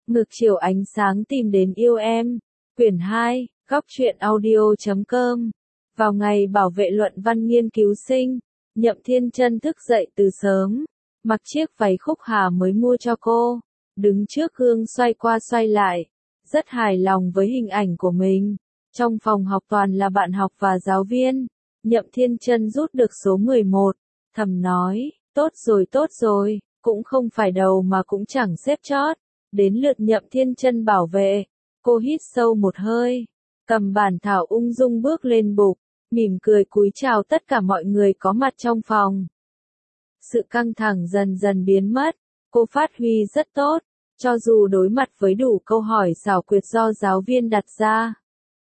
Ngược chiều ánh sáng tìm đến yêu em. Quyển 2, góc truyện audio.com. Vào ngày bảo vệ luận văn nghiên cứu sinh, Nhậm Thiên Chân thức dậy từ sớm, mặc chiếc váy Khúc Hà mới mua cho cô, đứng trước gương xoay qua xoay lại, rất hài lòng với hình ảnh của mình. Trong phòng học toàn là bạn học và giáo viên, Nhậm Thiên Chân rút được số 11, thầm nói, tốt rồi, cũng không phải đầu mà cũng chẳng xếp chót. Đến lượt Nhậm Thiên Chân bảo vệ, cô hít sâu một hơi, cầm bản thảo ung dung bước lên bục, mỉm cười cúi chào tất cả mọi người có mặt trong phòng. Sự căng thẳng dần dần biến mất, cô phát huy rất tốt, cho dù đối mặt với đủ câu hỏi xảo quyệt do giáo viên đặt ra.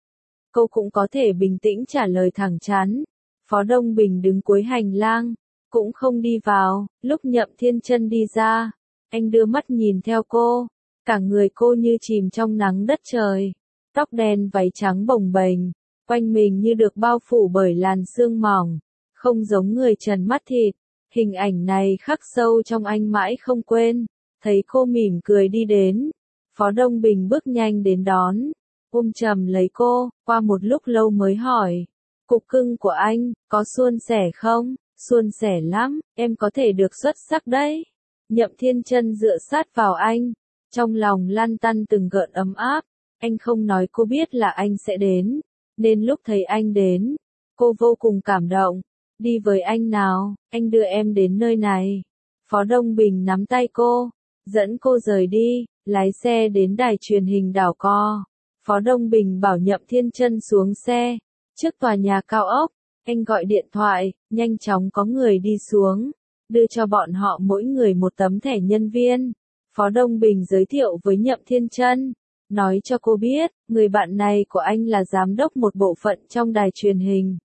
Cô cũng có thể bình tĩnh trả lời thẳng thắn. Phó Đông Bình đứng cuối hành lang, cũng không đi vào. Lúc Nhậm Thiên Chân đi ra, anh đưa mắt nhìn theo cô, cả người cô như chìm trong nắng đất trời, tóc đen váy trắng bồng bềnh, quanh mình như được bao phủ bởi làn sương mỏng, không giống người trần mắt thịt. Hình ảnh này khắc sâu trong anh mãi không quên. Thấy cô mỉm cười đi đến, Phó Đông Bình bước nhanh đến đón, ôm chầm lấy cô, qua một lúc lâu mới hỏi, cục cưng của anh, có suôn sẻ không? Suôn sẻ lắm, em có thể được xuất sắc đấy. Nhậm Thiên Chân dựa sát vào anh, trong lòng lăn tăn từng gợn ấm áp. Anh không nói cô biết là anh sẽ đến, nên lúc thấy anh đến, cô vô cùng cảm động. Đi với anh nào, anh đưa em đến nơi này. Phó Đông Bình nắm tay cô, dẫn cô rời đi, lái xe đến đài truyền hình Đảo Co. Phó Đông Bình bảo Nhậm Thiên Chân xuống xe, trước tòa nhà cao ốc, anh gọi điện thoại, nhanh chóng có người đi xuống, đưa cho bọn họ mỗi người một tấm thẻ nhân viên. Phó Đông Bình giới thiệu với Nhậm Thiên Chân, nói cho cô biết, người bạn này của anh là giám đốc một bộ phận trong đài truyền hình.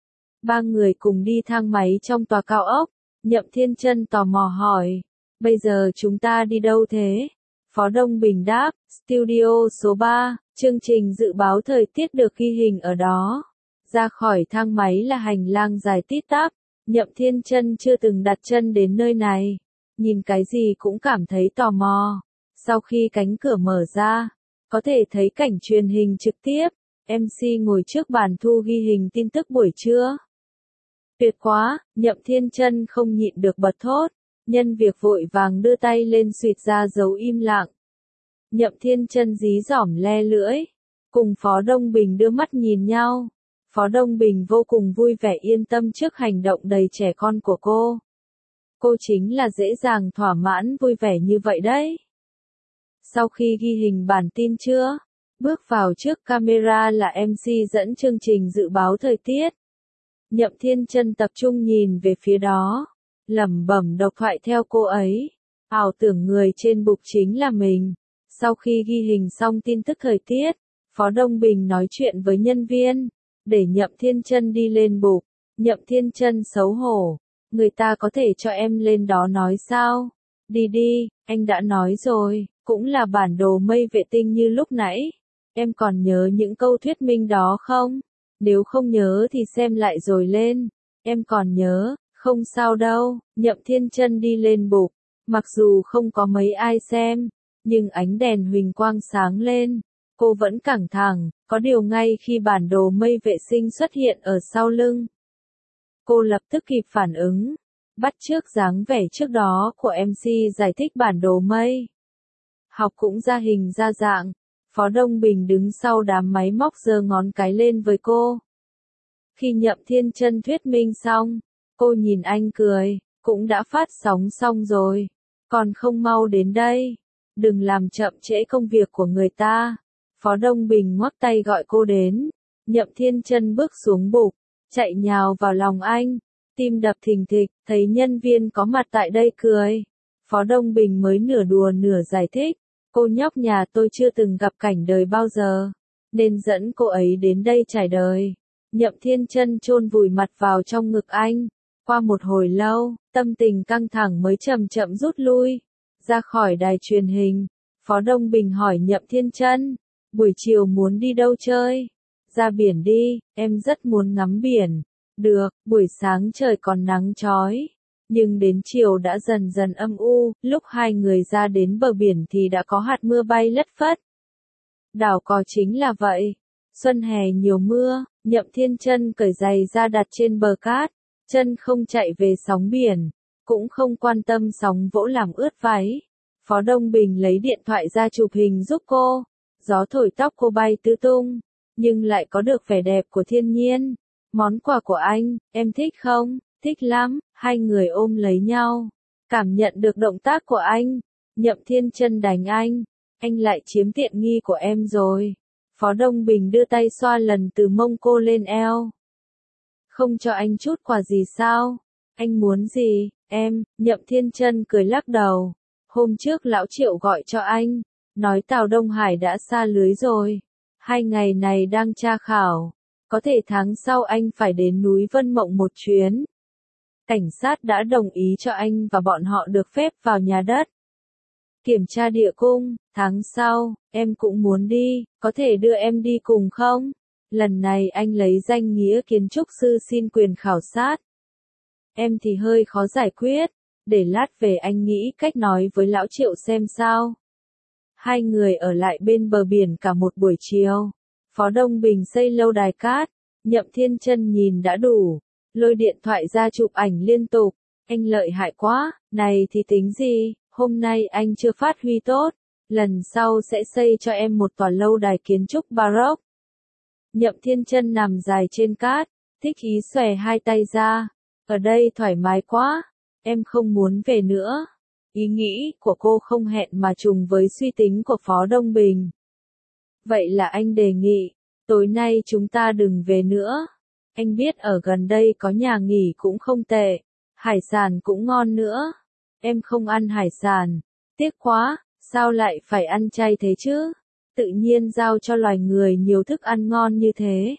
Ba người cùng đi thang máy trong tòa cao ốc, Nhậm Thiên Chân tò mò hỏi, bây giờ chúng ta đi đâu thế? Phó Đông Bình đáp, studio số 3, chương trình dự báo thời tiết được ghi hình ở đó. Ra khỏi thang máy là hành lang dài tít tắp, Nhậm Thiên Chân chưa từng đặt chân đến nơi này, nhìn cái gì cũng cảm thấy tò mò. Sau khi cánh cửa mở ra, có thể thấy cảnh truyền hình trực tiếp, MC ngồi trước bàn thu ghi hình tin tức buổi trưa. Tuyệt quá, Nhậm Thiên Chân không nhịn được bật thốt, nhân việc vội vàng đưa tay lên xuyệt ra dấu im lặng. Nhậm Thiên Chân dí dỏm le lưỡi, cùng Phó Đông Bình đưa mắt nhìn nhau. Phó Đông Bình vô cùng vui vẻ yên tâm trước hành động đầy trẻ con của cô. Cô chính là dễ dàng thỏa mãn vui vẻ như vậy đấy. Sau khi ghi hình bản tin trưa, bước vào trước camera là MC dẫn chương trình dự báo thời tiết. Nhậm Thiên Chân tập trung nhìn về phía đó, lẩm bẩm độc thoại theo cô ấy, ảo tưởng người trên bục chính là mình. Sau khi ghi hình xong tin tức thời tiết, Phó Đông Bình nói chuyện với nhân viên, để Nhậm Thiên Chân đi lên bục. Nhậm Thiên Chân xấu hổ, người ta có thể cho em lên đó nói sao? Đi đi, anh đã nói rồi, cũng là bản đồ mây vệ tinh như lúc nãy. Em còn nhớ những câu thuyết minh đó không? Nếu không nhớ thì xem lại rồi lên. Em còn nhớ, không sao đâu. Nhậm Thiên Chân đi lên bục, mặc dù không có mấy ai xem, nhưng ánh đèn huỳnh quang sáng lên, cô vẫn căng thẳng. Có điều ngay khi bản đồ mây vệ sinh xuất hiện ở sau lưng, cô lập tức kịp phản ứng, bắt chước dáng vẻ trước đó của MC giải thích bản đồ mây học cũng ra hình ra dạng. Phó Đông Bình đứng sau đám máy móc giơ ngón cái lên với cô. Khi Nhậm Thiên Chân thuyết minh xong, cô nhìn anh cười, cũng đã phát sóng xong rồi, còn không mau đến đây, đừng làm chậm trễ công việc của người ta. Phó Đông Bình ngoắc tay gọi cô đến. Nhậm Thiên Chân bước xuống bục, chạy nhào vào lòng anh, tim đập thình thịch, thấy nhân viên có mặt tại đây cười. Phó Đông Bình mới nửa đùa nửa giải thích, cô nhóc nhà tôi chưa từng gặp cảnh đời bao giờ, nên dẫn cô ấy đến đây trải đời. Nhậm Thiên Chân chôn vùi mặt vào trong ngực anh. Qua một hồi lâu, tâm tình căng thẳng mới chậm chậm rút lui. Ra khỏi đài truyền hình, Phó Đông Bình hỏi Nhậm Thiên Chân, buổi chiều muốn đi đâu chơi? Ra biển đi, em rất muốn ngắm biển. Được, buổi sáng trời còn nắng chói, Nhưng đến chiều đã dần dần âm u, lúc hai người ra đến bờ biển thì đã có hạt mưa bay lất phất. Đảo Cò chính là vậy. Xuân hè nhiều mưa, Nhậm Thiên Chân cởi giày ra đặt trên bờ cát, chân không chạy về sóng biển, cũng không quan tâm sóng vỗ làm ướt váy. Phó Đông Bình lấy điện thoại ra chụp hình giúp cô, gió thổi tóc cô bay tứ tung, nhưng lại có được vẻ đẹp của thiên nhiên. Món quà của anh, em thích không? Thích lắm, hai người ôm lấy nhau, cảm nhận được động tác của anh. Nhậm Thiên Chân đánh anh lại chiếm tiện nghi của em rồi. Phó Đông Bình đưa tay xoa lần từ mông cô lên eo. Không cho anh chút quà gì sao? Anh muốn gì? Em, Nhậm Thiên Chân cười lắc đầu. Hôm trước lão Triệu gọi cho anh, nói Tào Đông Hải đã sa lưới rồi. 2 ngày này đang tra khảo, có thể tháng sau anh phải đến núi Vân Mộng một chuyến. Cảnh sát đã đồng ý cho anh và bọn họ được phép vào nhà đất. Kiểm tra địa cung, tháng sau, em cũng muốn đi, có thể đưa em đi cùng không? Lần này anh lấy danh nghĩa kiến trúc sư xin quyền khảo sát. Em thì hơi khó giải quyết, để lát về anh nghĩ cách nói với lão Triệu xem sao. Hai người ở lại bên bờ biển cả một buổi chiều. Phó Đông Bình xây lâu đài cát, Nhậm Thiên Chân nhìn đã đủ, lôi điện thoại ra chụp ảnh liên tục. Anh lợi hại quá, này thì tính gì, hôm nay anh chưa phát huy tốt, lần sau sẽ xây cho em một tòa lâu đài kiến trúc Baroque. Nhậm Thiên Chân nằm dài trên cát, thích ý xòe hai tay ra, ở đây thoải mái quá, em không muốn về nữa. Ý nghĩ của cô không hẹn mà trùng với suy tính của Phó Đông Bình. Vậy là anh đề nghị, tối nay chúng ta đừng về nữa. Anh biết ở gần đây có nhà nghỉ cũng không tệ, hải sản cũng ngon nữa. Em không ăn hải sản, tiếc quá, sao lại phải ăn chay thế chứ? Tự nhiên giao cho loài người nhiều thức ăn ngon như thế.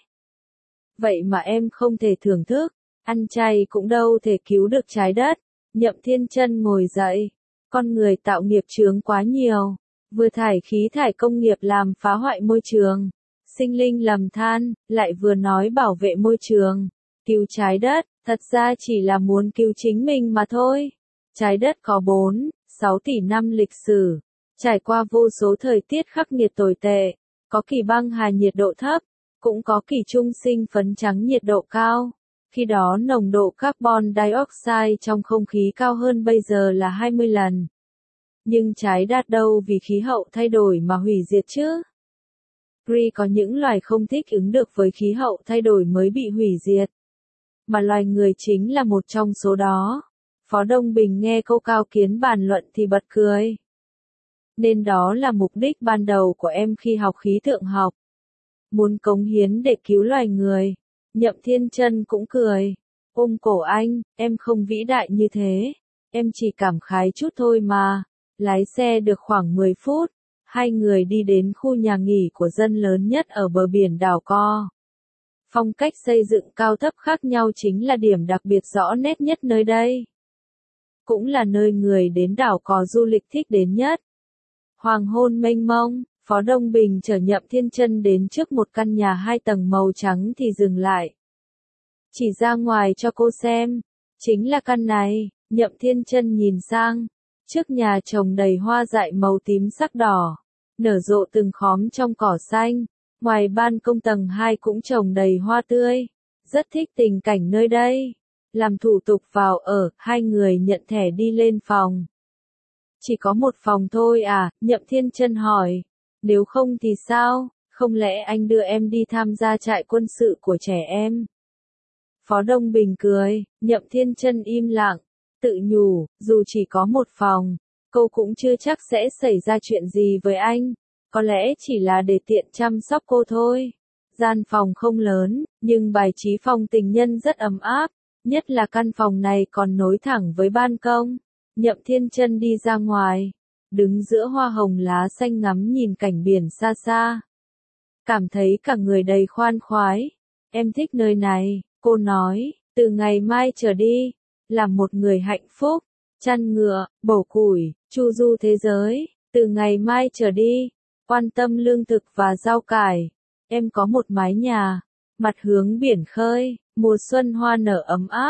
Vậy mà em không thể thưởng thức, ăn chay cũng đâu thể cứu được trái đất. Nhậm Thiên Chân ngồi dậy, con người tạo nghiệp chướng quá nhiều, vừa thải khí thải công nghiệp làm phá hoại môi trường, sinh linh lầm than, lại vừa nói bảo vệ môi trường, cứu trái đất, thật ra chỉ là muốn cứu chính mình mà thôi. Trái đất có 4-6 tỷ năm lịch sử, trải qua vô số thời tiết khắc nghiệt tồi tệ, có kỳ băng hà nhiệt độ thấp, cũng có kỳ trung sinh phấn trắng nhiệt độ cao. Khi đó nồng độ carbon dioxide trong không khí cao hơn bây giờ là 20 lần. Nhưng trái đất đâu vì khí hậu thay đổi mà hủy diệt chứ? Có những loài không thích ứng được với khí hậu thay đổi mới bị hủy diệt. Mà loài người chính là một trong số đó. Phó Đông Bình nghe câu cao kiến bàn luận thì bật cười. Nên đó là mục đích ban đầu của em khi học khí tượng học. Muốn cống hiến để cứu loài người. Nhậm Thiên Chân cũng cười. Ôm cổ anh, em không vĩ đại như thế. Em chỉ cảm khái chút thôi mà. Lái xe được khoảng 10 phút. Hai người đi đến khu nhà nghỉ của dân lớn nhất ở bờ biển đảo Co. Phong cách xây dựng cao thấp khác nhau chính là điểm đặc biệt rõ nét nhất nơi đây. Cũng là nơi người đến đảo Co du lịch thích đến nhất. Hoàng hôn mênh mông, Phó Đông Bình chở Nhậm Thiên Chân đến trước một căn nhà 2 tầng màu trắng thì dừng lại. Chỉ ra ngoài cho cô xem, chính là căn này. Nhậm Thiên Chân nhìn sang, trước nhà trồng đầy hoa dại màu tím sắc đỏ, nở rộ từng khóm trong cỏ xanh, ngoài ban công tầng 2 cũng trồng đầy hoa tươi, rất thích tình cảnh nơi đây. Làm thủ tục vào ở, hai người nhận thẻ đi lên phòng. Chỉ có một phòng thôi à? Nhậm Thiên Chân hỏi. Nếu không thì sao? Không lẽ anh đưa em đi tham gia trại quân sự của trẻ em? Phó Đông Bình cười, Nhậm Thiên Chân im lặng, tự nhủ, dù chỉ có một phòng, cô cũng chưa chắc sẽ xảy ra chuyện gì với anh, có lẽ chỉ là để tiện chăm sóc cô thôi. Gian phòng không lớn, nhưng bài trí phòng tình nhân rất ấm áp, nhất là căn phòng này còn nối thẳng với ban công. Nhậm Thiên Chân đi ra ngoài, đứng giữa hoa hồng lá xanh ngắm nhìn cảnh biển xa xa. Cảm thấy cả người đầy khoan khoái. Em thích nơi này, cô nói, từ ngày mai trở đi, làm một người hạnh phúc, chăn ngựa, bổ củi, chu du thế giới, từ ngày mai trở đi, quan tâm lương thực và rau cải. Em có một mái nhà, mặt hướng biển khơi, mùa xuân hoa nở ấm áp,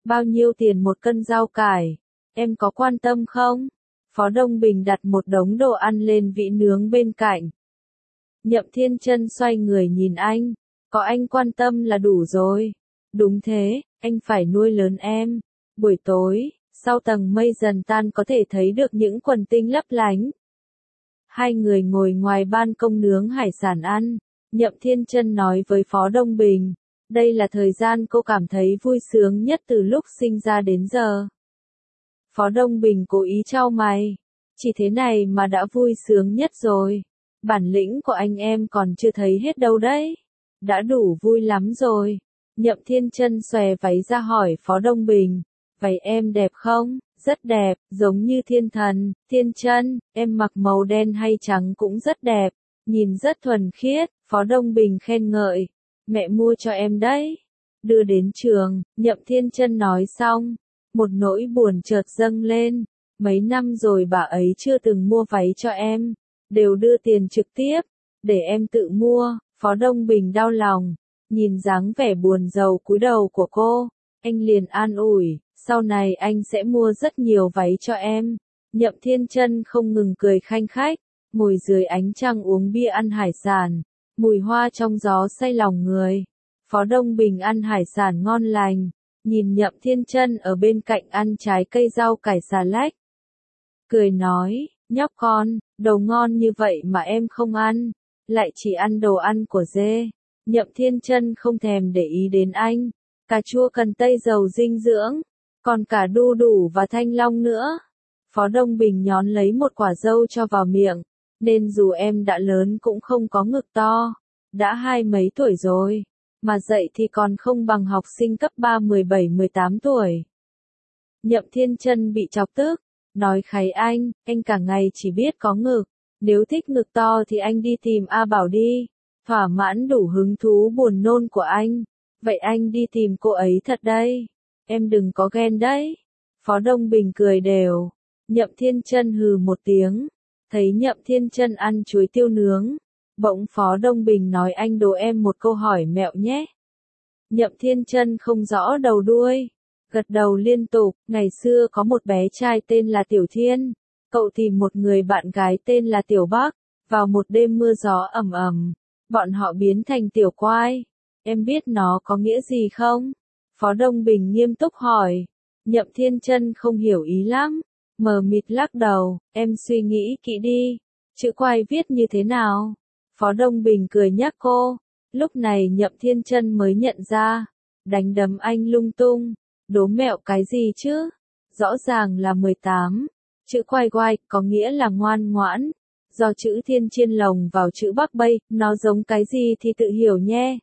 Bao nhiêu tiền một cân rau cải? Em có quan tâm không? Phó Đông Bình đặt một đống đồ ăn lên vĩ nướng bên cạnh. Nhậm Thiên Chân xoay người nhìn anh. Có anh quan tâm là đủ rồi. Đúng thế, anh phải nuôi lớn em. Buổi tối, sau tầng mây dần tan có thể thấy được những quần tinh lấp lánh. Hai người ngồi ngoài ban công nướng hải sản ăn. Nhậm Thiên Chân nói với Phó Đông Bình. Đây là thời gian cô cảm thấy vui sướng nhất từ lúc sinh ra đến giờ. Phó Đông Bình cố ý chau mày. Chỉ thế này mà đã vui sướng nhất rồi. Bản lĩnh của anh em còn chưa thấy hết đâu đấy. Đã đủ vui lắm rồi. Nhậm Thiên Chân xòe váy ra hỏi Phó Đông Bình. Váy em đẹp không? Rất đẹp, giống như thiên thần. Thiên Chân, em mặc màu đen hay trắng cũng rất đẹp. Nhìn rất thuần khiết. Phó Đông Bình khen ngợi. Mẹ mua cho em đấy. Đưa đến trường, Nhậm Thiên Chân nói xong. Một nỗi buồn chợt dâng lên. Mấy năm rồi bà ấy chưa từng mua váy cho em. Đều đưa tiền trực tiếp. Để em tự mua. Phó Đông Bình đau lòng. Nhìn dáng vẻ buồn rầu cúi đầu của cô. Anh liền an ủi. Sau này anh sẽ mua rất nhiều váy cho em. Nhậm Thiên Chân không ngừng cười khanh khách. Ngồi dưới ánh trăng uống bia ăn hải sản. Mùi hoa trong gió say lòng người. Phó Đông Bình ăn hải sản ngon lành. Nhìn Nhậm Thiên Chân ở bên cạnh ăn trái cây rau cải xà lách. Cười nói, nhóc con, đồ ngon như vậy mà em không ăn. Lại chỉ ăn đồ ăn của dê. Nhậm Thiên Chân không thèm để ý đến anh. Cà chua cần tây giàu dinh dưỡng. Còn cả đu đủ và thanh long nữa. Phó Đông Bình nhón lấy một quả dâu cho vào miệng. Nên dù em đã lớn cũng không có ngực to. Đã 20 mấy tuổi rồi. Mà dậy thì còn không bằng học sinh cấp 3 17-18 tuổi. Nhậm Thiên Chân bị chọc tức. Nói kháy anh cả ngày chỉ biết có ngực. Nếu thích ngực to thì anh đi tìm A Bảo đi. Thỏa mãn đủ hứng thú buồn nôn của anh. Vậy anh đi tìm cô ấy thật đây. Em đừng có ghen đấy. Phó Đông Bình cười đều. Nhậm Thiên Chân hừ một tiếng. Thấy Nhậm Thiên Chân ăn chuối tiêu nướng. Bỗng Phó Đông Bình nói anh đố em một câu hỏi mẹo nhé. Nhậm Thiên Chân không rõ đầu đuôi. Gật đầu liên tục. Ngày xưa có một bé trai tên là Tiểu Thiên. Cậu tìm một người bạn gái tên là Tiểu Bắc. Vào một đêm mưa gió ầm ầm. Bọn họ biến thành tiểu quái. Em biết nó có nghĩa gì không? Phó Đông Bình nghiêm túc hỏi. Nhậm Thiên Chân không hiểu ý lắm. Mờ mịt lắc đầu. Em suy nghĩ kỹ đi. Chữ quái viết như thế nào? Phó Đông Bình cười nhắc cô. Lúc này Nhậm Thiên Chân mới nhận ra. Đánh đấm anh lung tung. Đố mẹo cái gì chứ? Rõ ràng là 18. Chữ quay quay có nghĩa là ngoan ngoãn. Do chữ thiên chiên lồng vào chữ bắc bay, nó giống cái gì thì tự hiểu nhé.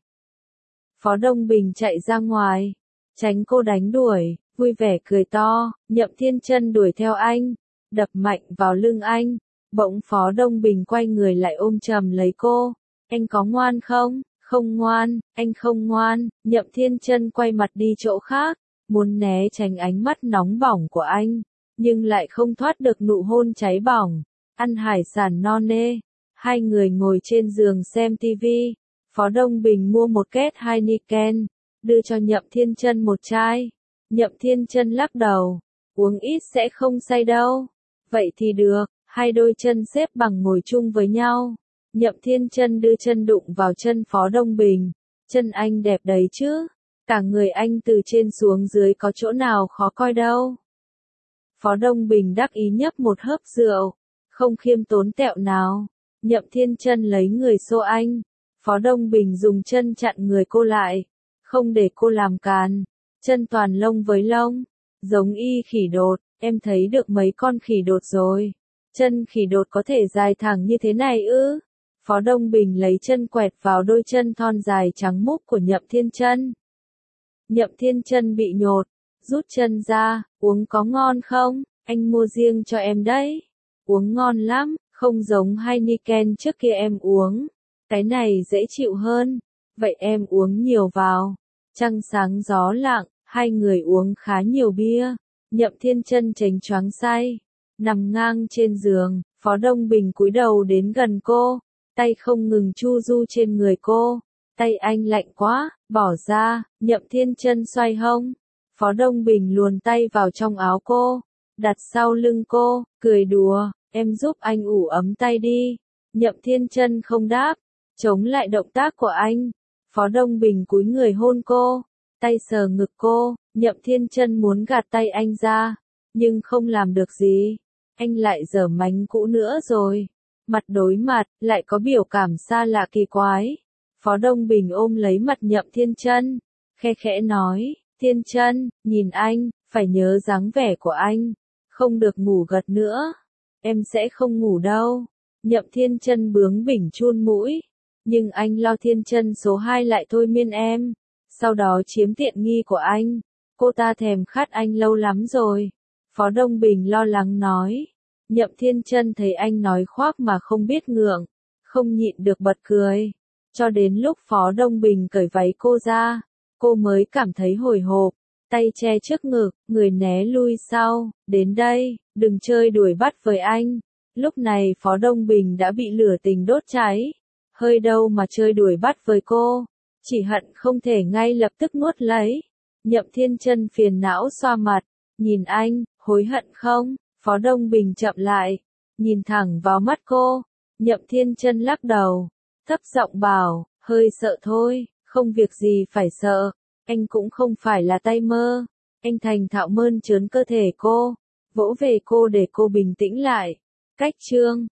Phó Đông Bình chạy ra ngoài. Tránh cô đánh đuổi, vui vẻ cười to. Nhậm Thiên Chân đuổi theo anh. Đập mạnh vào lưng anh. Bỗng Phó Đông Bình quay người lại ôm chầm lấy cô. Anh có ngoan không? Không ngoan, anh không ngoan. Nhậm Thiên Chân quay mặt đi chỗ khác. Muốn né tránh ánh mắt nóng bỏng của anh. Nhưng lại không thoát được nụ hôn cháy bỏng. Ăn hải sản no nê. Hai người ngồi trên giường xem tivi. Phó Đông Bình mua một két Heineken. Đưa cho Nhậm Thiên Chân một chai. Nhậm Thiên Chân lắc đầu. Uống ít sẽ không say đâu. Vậy thì được. Hai đôi chân xếp bằng ngồi chung với nhau. Nhậm Thiên Chân đưa chân đụng vào chân Phó Đông Bình. Chân anh đẹp đấy chứ. Cả người anh từ trên xuống dưới có chỗ nào khó coi đâu. Phó Đông Bình đắc ý nhấp một hớp rượu. Không khiêm tốn tẹo nào. Nhậm Thiên Chân lấy người xô anh. Phó Đông Bình dùng chân chặn người cô lại. Không để cô làm càn. Chân toàn lông với lông. Giống y khỉ đột. Em thấy được mấy con khỉ đột rồi. Chân khỉ đột có thể dài thẳng như thế này ư? Phó Đông Bình lấy chân quẹt vào đôi chân thon dài trắng múc của Nhậm Thiên Chân. Nhậm Thiên Chân bị nhột. Rút chân ra. Uống có ngon không? Anh mua riêng cho em đấy. Uống ngon lắm. Không giống Heineken trước kia em uống. Cái này dễ chịu hơn. Vậy em uống nhiều vào. Trăng sáng gió lặng. Hai người uống khá nhiều bia. Nhậm Thiên Chân chánh choáng say. Nằm ngang trên giường. Phó Đông Bình cúi đầu đến gần cô. Tay không ngừng chu du trên người cô. Tay anh lạnh quá. Bỏ ra. Nhậm Thiên Chân xoay hông. Phó Đông Bình luồn tay vào trong áo cô, đặt sau lưng cô, cười đùa, em giúp anh ủ ấm tay đi. Nhậm Thiên Chân không đáp, chống lại động tác của anh. Phó Đông Bình cúi người hôn cô, tay sờ ngực cô, Nhậm Thiên Chân muốn gạt tay anh ra, nhưng không làm được gì. Anh lại giở mánh cũ nữa rồi. Mặt đối mặt, lại có biểu cảm xa lạ kỳ quái. Phó Đông Bình ôm lấy mặt Nhậm Thiên Chân, khe khẽ nói, Thiên Chân, nhìn anh, phải nhớ dáng vẻ của anh, không được ngủ gật nữa. Em sẽ không ngủ đâu. Nhậm Thiên Chân bướng bỉnh chun mũi, nhưng anh lo Thiên Chân số 2 lại thôi miên em, sau đó chiếm tiện nghi của anh. Cô ta thèm khát anh lâu lắm rồi. Phó Đông Bình lo lắng nói. Nhậm Thiên Chân thấy anh nói khoác mà không biết ngượng, không nhịn được bật cười. Cho đến lúc Phó Đông Bình cởi váy cô ra, cô mới cảm thấy hồi hộp, tay che trước ngực, người né lui sau, đến đây, đừng chơi đuổi bắt với anh. Lúc này Phó Đông Bình đã bị lửa tình đốt cháy, hơi đâu mà chơi đuổi bắt với cô, chỉ hận không thể ngay lập tức nuốt lấy. Nhậm Thiên Chân phiền não xoa mặt, nhìn anh, hối hận không? Phó Đông Bình chậm lại, nhìn thẳng vào mắt cô. Nhậm Thiên Chân lắc đầu, thấp giọng bảo, hơi sợ thôi, không việc gì phải sợ, anh cũng không phải là tay mơ. Anh thành thạo mơn trớn cơ thể cô, vỗ về cô để cô bình tĩnh lại. Cách chương